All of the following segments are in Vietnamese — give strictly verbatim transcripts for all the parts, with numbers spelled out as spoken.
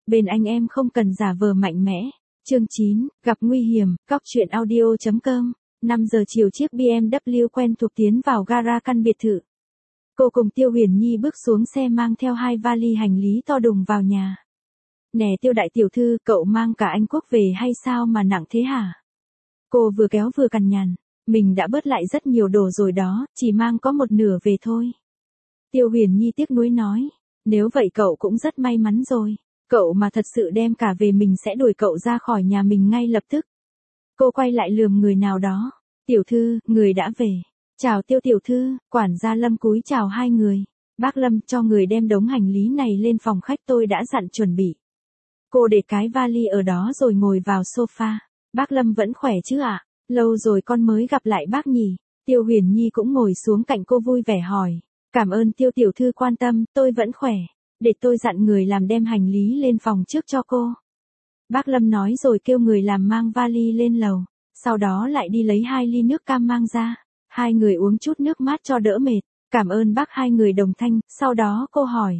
Bên anh em không cần giả vờ mạnh mẽ. Chương chín, gặp nguy hiểm, cóc truyện audio chấm com. năm giờ chiều chiếc bê em vê quen thuộc tiến vào gara căn biệt thự. Cô cùng Tiêu Huyền Nhi bước xuống xe mang theo hai vali hành lý to đùng vào nhà. Nè Tiêu đại tiểu thư, cậu mang cả Anh Quốc về hay sao mà nặng thế hả? Cô vừa kéo vừa cằn nhằn, mình đã bớt lại rất nhiều đồ rồi đó, chỉ mang có một nửa về thôi. Tiêu Huyền Nhi tiếc nuối nói, nếu vậy cậu cũng rất may mắn rồi, cậu mà thật sự đem cả về mình sẽ đuổi cậu ra khỏi nhà mình ngay lập tức. Cô quay lại lườm người nào đó, tiểu thư, người đã về. Chào Tiêu tiểu thư, quản gia Lâm cúi chào hai người. Bác Lâm, cho người đem đống hành lý này lên phòng khách, tôi đã dặn chuẩn bị. Cô để cái vali ở đó rồi ngồi vào sofa. Bác Lâm vẫn khỏe chứ ạ? Lâu rồi con mới gặp lại bác nhỉ? Tiêu Huyền Nhi cũng ngồi xuống cạnh cô vui vẻ hỏi. Cảm ơn Tiêu tiểu thư quan tâm, tôi vẫn khỏe. Để tôi dặn người làm đem hành lý lên phòng trước cho cô. Bác Lâm nói rồi kêu người làm mang vali lên lầu. Sau đó lại đi lấy hai ly nước cam mang ra. Hai người uống chút nước mát cho đỡ mệt. Cảm ơn bác, hai người đồng thanh. Sau đó cô hỏi.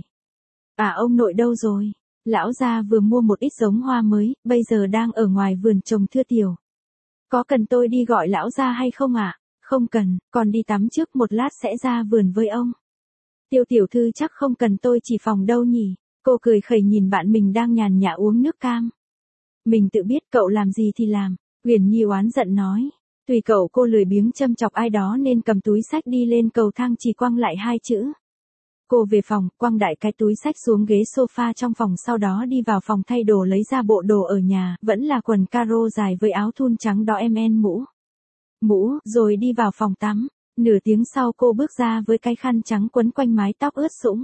À, ông nội đâu rồi? Lão gia vừa mua một ít giống hoa mới, bây giờ đang ở ngoài vườn trồng thưa tiểu. Có cần tôi đi gọi lão gia hay không ạ? À? Không cần, còn đi tắm trước, một lát sẽ ra vườn với ông. Tiêu tiểu thư chắc không cần tôi chỉ phòng đâu nhỉ? Cô cười khẩy nhìn bạn mình đang nhàn nhã uống nước cam. Mình tự biết, cậu làm gì thì làm. Huyền Nhi oán giận nói. Tùy cậu. Cô lười biếng châm chọc ai đó nên cầm túi xách đi lên cầu thang, chỉ quăng lại hai chữ. Cô về phòng, quăng đại cái túi xách xuống ghế sofa trong phòng, sau đó đi vào phòng thay đồ lấy ra bộ đồ ở nhà, vẫn là quần caro dài với áo thun trắng đỏ em en mũ. Mũ, rồi đi vào phòng tắm. Nửa tiếng sau cô bước ra với cái khăn trắng quấn quanh mái tóc ướt sũng.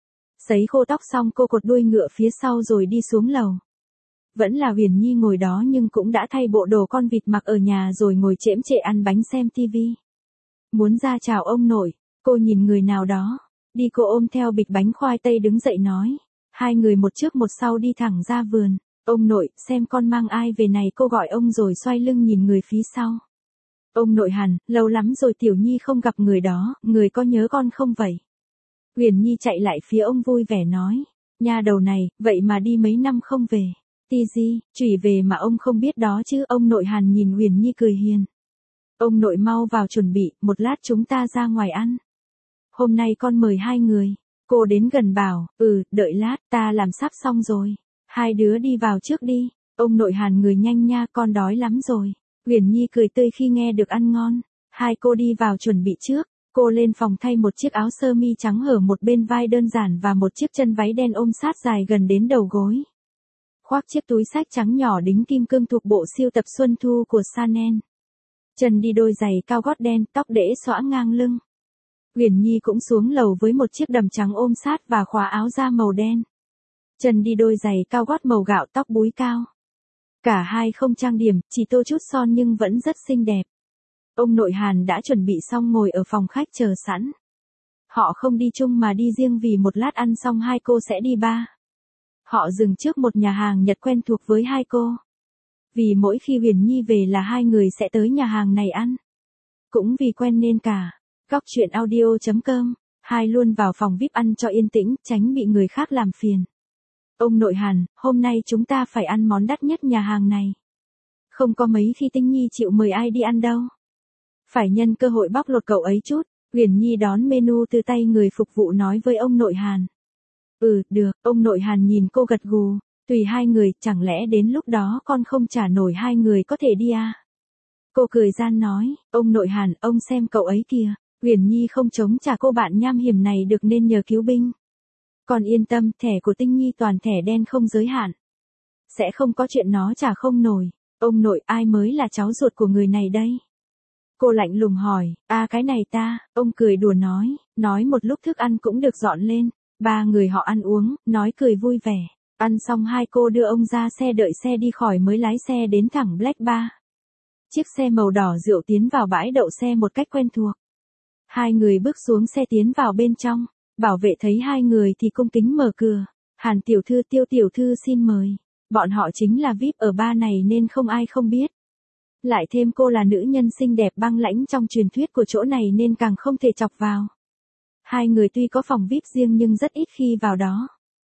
Sấy khô tóc xong cô cột đuôi ngựa phía sau rồi đi xuống lầu. Vẫn là Huyền Nhi ngồi đó nhưng cũng đã thay bộ đồ con vịt mặc ở nhà rồi ngồi chễm chệ ăn bánh xem tivi. Muốn ra chào ông nội, cô nhìn người nào đó. Đi, cô ôm theo bịch bánh khoai tây đứng dậy nói. Hai người một trước một sau đi thẳng ra vườn. Ông nội, xem con mang ai về này, cô gọi ông rồi xoay lưng nhìn người phía sau. Ông nội Hàn, lâu lắm rồi Tiểu Nhi không gặp người đó, người có nhớ con không vậy? Huyền Nhi chạy lại phía ông vui vẻ nói. Nha đầu này, vậy mà đi mấy năm không về. Ti gì, chửi về mà ông không biết đó chứ. Ông nội Hàn nhìn Huyền Nhi cười hiền. Ông nội mau vào chuẩn bị, một lát chúng ta ra ngoài ăn. Hôm nay con mời hai người. Cô đến gần bảo, ừ, đợi lát, ta làm sắp xong rồi. Hai đứa đi vào trước đi. Ông nội Hàn người nhanh nha, con đói lắm rồi. Huyền Nhi cười tươi khi nghe được ăn ngon. Hai cô đi vào chuẩn bị trước. Cô lên phòng thay một chiếc áo sơ mi trắng hở một bên vai đơn giản và một chiếc chân váy đen ôm sát dài gần đến đầu gối. Khoác chiếc túi xách trắng nhỏ đính kim cương thuộc bộ siêu tập Xuân Thu của Chanel. Chân đi đôi giày cao gót đen, tóc để xõa ngang lưng. Huyền Nhi cũng xuống lầu với một chiếc đầm trắng ôm sát và khóa áo da màu đen. Chân đi đôi giày cao gót màu gạo, tóc búi cao. Cả hai không trang điểm, chỉ tô chút son nhưng vẫn rất xinh đẹp. Ông nội Hàn đã chuẩn bị xong ngồi ở phòng khách chờ sẵn. Họ không đi chung mà đi riêng vì một lát ăn xong hai cô sẽ đi bar. Họ dừng trước một nhà hàng Nhật quen thuộc với hai cô. Vì mỗi khi Huyền Nhi về là hai người sẽ tới nhà hàng này ăn. Cũng vì quen nên cả. Cóc truyện audio chấm com. Hai luôn vào phòng vi ai pi ăn cho yên tĩnh, tránh bị người khác làm phiền. Ông nội Hàn, hôm nay chúng ta phải ăn món đắt nhất nhà hàng này. Không có mấy khi Tinh Nhi chịu mời ai đi ăn đâu. Phải nhân cơ hội bóc lột cậu ấy chút. Huyền Nhi đón menu từ tay người phục vụ nói với ông nội Hàn. Ừ, được, ông nội Hàn nhìn cô gật gù. Tùy hai người, chẳng lẽ đến lúc đó con không trả nổi hai người có thể đi à? Cô cười gian nói, ông nội Hàn, ông xem cậu ấy kìa. Huyền Nhi không chống trả cô bạn nham hiểm này được nên nhờ cứu binh. Còn yên tâm, thẻ của Tinh Nhi toàn thẻ đen không giới hạn. Sẽ không có chuyện nó trả không nổi. Ông nội, ai mới là cháu ruột của người này đây? Cô lạnh lùng hỏi, à cái này ta, ông cười đùa nói, nói một lúc thức ăn cũng được dọn lên. Ba người họ ăn uống, nói cười vui vẻ. Ăn xong hai cô đưa ông ra xe đợi xe đi khỏi mới lái xe đến thẳng Black Bar. Chiếc xe màu đỏ rượu tiến vào bãi đậu xe một cách quen thuộc. Hai người bước xuống xe tiến vào bên trong. Bảo vệ thấy hai người thì cung kính mở cửa. Hàn tiểu thư, Tiêu tiểu thư xin mời. Bọn họ chính là vi ai pi ở bar này nên không ai không biết. Lại thêm cô là nữ nhân xinh đẹp băng lãnh trong truyền thuyết của chỗ này nên càng không thể chọc vào. Hai người tuy có phòng vi ai pi riêng nhưng rất ít khi vào đó.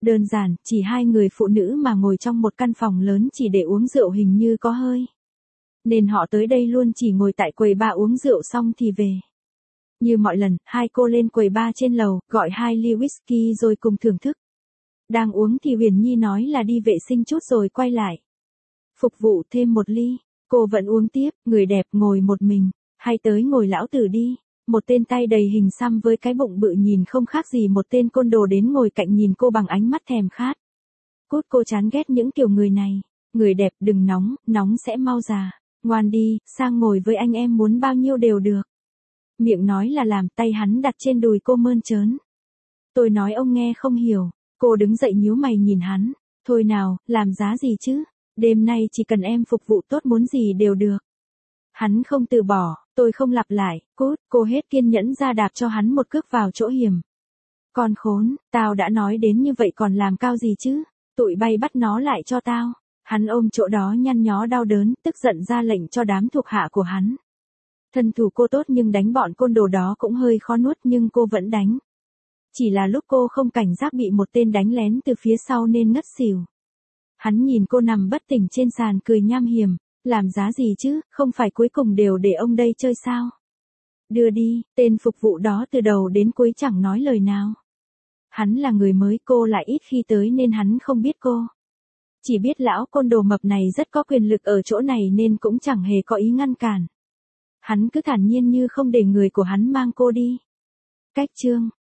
Đơn giản, chỉ hai người phụ nữ mà ngồi trong một căn phòng lớn chỉ để uống rượu hình như có hơi. Nên họ tới đây luôn chỉ ngồi tại quầy bar uống rượu xong thì về. Như mọi lần, hai cô lên quầy bar trên lầu, gọi hai ly whisky rồi cùng thưởng thức. Đang uống thì Huyền Nhi nói là đi vệ sinh chút rồi quay lại. Phục vụ thêm một ly, cô vẫn uống tiếp, người đẹp ngồi một mình, hay tới ngồi lão tử đi. Một tên tay đầy hình xăm với cái bụng bự nhìn không khác gì một tên côn đồ đến ngồi cạnh nhìn cô bằng ánh mắt thèm khát. Cút, cô chán ghét những kiểu người này. Người đẹp đừng nóng, nóng sẽ mau già. Ngoan đi, sang ngồi với anh em muốn bao nhiêu đều được. Miệng nói là làm, tay hắn đặt trên đùi cô mơn trớn. Tôi nói ông nghe không hiểu. Cô đứng dậy nhíu mày nhìn hắn. Thôi nào, làm giá gì chứ? Đêm nay chỉ cần em phục vụ tốt muốn gì đều được. Hắn không từ bỏ, tôi không lặp lại, cút, cô hết kiên nhẫn ra đạp cho hắn một cước vào chỗ hiểm. Con khốn, tao đã nói đến như vậy còn làm cao gì chứ? Tụi bay bắt nó lại cho tao. Hắn ôm chỗ đó nhăn nhó đau đớn, tức giận ra lệnh cho đám thuộc hạ của hắn. Thân thủ cô tốt nhưng đánh bọn côn đồ đó cũng hơi khó nuốt nhưng cô vẫn đánh. Chỉ là lúc cô không cảnh giác bị một tên đánh lén từ phía sau nên ngất xỉu. Hắn nhìn cô nằm bất tỉnh trên sàn cười nham hiểm. Làm giá gì chứ, không phải cuối cùng đều để ông đây chơi sao? Đưa đi, tên phục vụ đó từ đầu đến cuối chẳng nói lời nào. Hắn là người mới, cô lại ít khi tới nên hắn không biết cô. Chỉ biết lão côn đồ mập này rất có quyền lực ở chỗ này nên cũng chẳng hề có ý ngăn cản. Hắn cứ thản nhiên như không để người của hắn mang cô đi. Cách chương